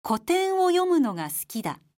古典を読むのが好きだ。